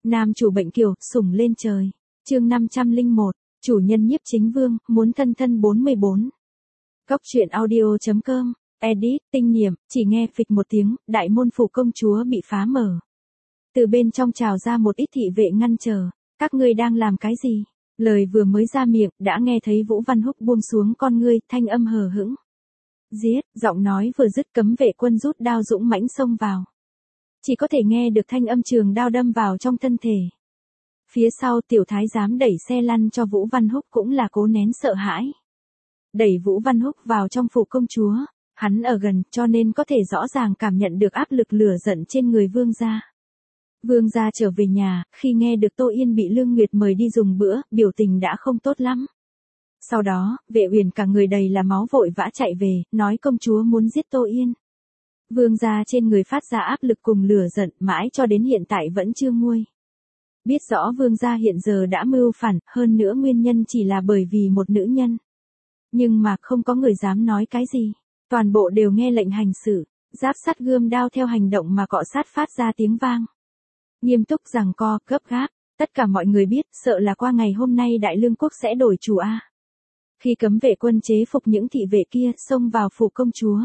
Nam chủ bệnh kiều, sủng lên trời. Chương 501, chủ nhân Nhiếp Chính Vương, muốn thân thân 44. Cốc truyện audio.com, edit, tinh niệm, chỉ nghe phịch một tiếng, đại môn phủ công chúa bị phá mở. Từ bên trong trào ra một ít thị vệ ngăn trở, các ngươi đang làm cái gì? Lời vừa mới ra miệng, đã nghe thấy Vũ Văn Húc buông xuống con ngươi, thanh âm hờ hững. Giết, giọng nói vừa dứt cấm vệ quân rút đao dũng mãnh xông vào. Chỉ có thể nghe được thanh âm trường đao đâm vào trong thân thể. Phía sau tiểu thái giám đẩy xe lăn cho Vũ Văn Húc cũng là cố nén sợ hãi. Đẩy Vũ Văn Húc vào trong phủ công chúa, hắn ở gần cho nên có thể rõ ràng cảm nhận được áp lực lửa giận trên người vương gia. Vương gia trở về nhà, khi nghe được Tô Yên bị Lương Nguyệt mời đi dùng bữa, biểu tình đã không tốt lắm. Sau đó, Vệ Uyển cả người đầy là máu vội vã chạy về, nói công chúa muốn giết Tô Yên. Vương gia trên người phát ra áp lực cùng lửa giận mãi cho đến hiện tại vẫn chưa nguôi. Biết rõ vương gia hiện giờ đã mưu phản, hơn nữa nguyên nhân chỉ là bởi vì một nữ nhân. Nhưng mà không có người dám nói cái gì. Toàn bộ đều nghe lệnh hành xử, giáp sắt gươm đao theo hành động mà cọ sát phát ra tiếng vang. Nghiêm túc giằng co, gấp gáp, tất cả mọi người biết, sợ là qua ngày hôm nay Đại Lương quốc sẽ đổi chủ a. Khi cấm vệ quân chế phục những thị vệ kia, xông vào phủ công chúa.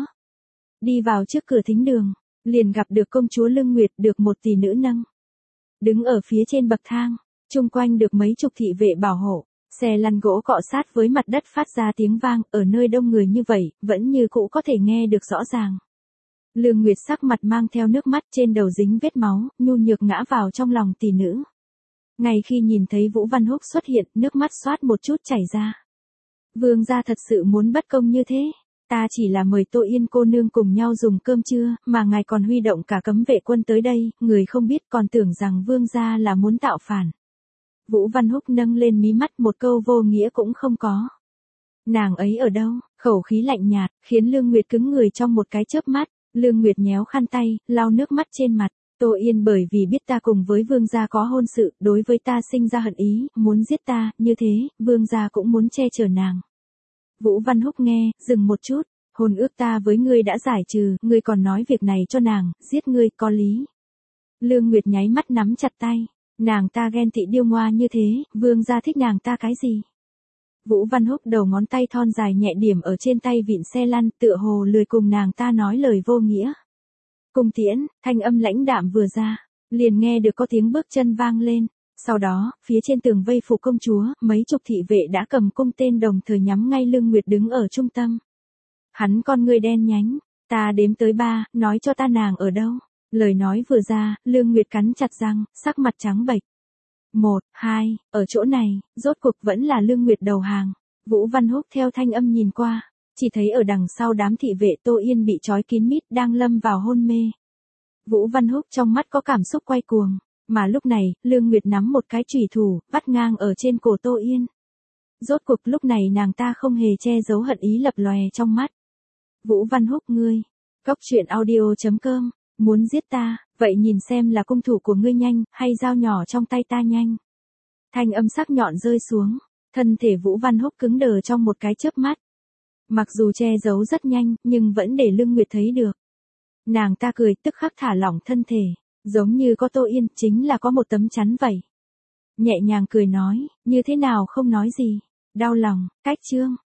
Đi vào trước cửa thính đường, liền gặp được công chúa Lương Nguyệt được một tỷ nữ nâng. Đứng ở phía trên bậc thang, chung quanh được mấy chục thị vệ bảo hộ, xe lăn gỗ cọ sát với mặt đất phát ra tiếng vang, ở nơi đông người như vậy, vẫn như cũ có thể nghe được rõ ràng. Lương Nguyệt sắc mặt mang theo nước mắt, trên đầu dính vết máu, nhu nhược ngã vào trong lòng tỷ nữ. Ngay khi nhìn thấy Vũ Văn Húc xuất hiện, nước mắt xoát một chút chảy ra. Vương gia thật sự muốn bất công như thế. Ta chỉ là mời Tô Yên cô nương cùng nhau dùng cơm trưa, mà ngài còn huy động cả cấm vệ quân tới đây, người không biết còn tưởng rằng vương gia là muốn tạo phản. Vũ Văn Húc nâng lên mí mắt, một câu vô nghĩa cũng không có. Nàng ấy ở đâu? Khẩu khí lạnh nhạt, khiến Lương Nguyệt cứng người trong một cái chớp mắt. Lương Nguyệt nhéo khăn tay, lau nước mắt trên mặt. Tô Yên bởi vì biết ta cùng với vương gia có hôn sự, đối với ta sinh ra hận ý, muốn giết ta, như thế, vương gia cũng muốn che chở nàng. Vũ Văn Húc nghe, dừng một chút, hôn ước ta với ngươi đã giải trừ, ngươi còn nói việc này cho nàng, giết ngươi, có lý. Lương Nguyệt nháy mắt nắm chặt tay, nàng ta ghen tị điêu ngoa như thế, vương gia thích nàng ta cái gì? Vũ Văn Húc đầu ngón tay thon dài nhẹ điểm ở trên tay vịn xe lăn, tựa hồ lười cùng nàng ta nói lời vô nghĩa. Cung tiễn, thanh âm lãnh đạm vừa ra, liền nghe được có tiếng bước chân vang lên. Sau đó, phía trên tường vây phủ công chúa, mấy chục thị vệ đã cầm cung tên đồng thời nhắm ngay Lương Nguyệt đứng ở trung tâm. Hắn con ngươi đen nhánh, ta đếm tới 3, nói cho ta nàng ở đâu. Lời nói vừa ra, Lương Nguyệt cắn chặt răng, sắc mặt trắng bệch. 1, 2, ở chỗ này, rốt cuộc vẫn là Lương Nguyệt đầu hàng. Vũ Văn Húc theo thanh âm nhìn qua, chỉ thấy ở đằng sau đám thị vệ Tô Yên bị trói kín mít đang lâm vào hôn mê. Vũ Văn Húc trong mắt có cảm xúc quay cuồng. Mà lúc này, Lương Nguyệt nắm một cái chùy thủ, vắt ngang ở trên cổ Tô Yên. Rốt cuộc lúc này nàng ta không hề che giấu hận ý lập lòe trong mắt. Vũ Văn Húc ngươi, cốc truyện audio.com, muốn giết ta, vậy nhìn xem là cung thủ của ngươi nhanh, hay dao nhỏ trong tay ta nhanh. Thanh âm sắc nhọn rơi xuống, thân thể Vũ Văn Húc cứng đờ trong một cái chớp mắt. Mặc dù che giấu rất nhanh, nhưng vẫn để Lương Nguyệt thấy được. Nàng ta cười tức khắc thả lỏng thân thể. Giống như có Tô Yên, chính là có một tấm chắn vậy. Nhẹ nhàng cười nói, như thế nào không nói gì. Đau lòng, cách chương,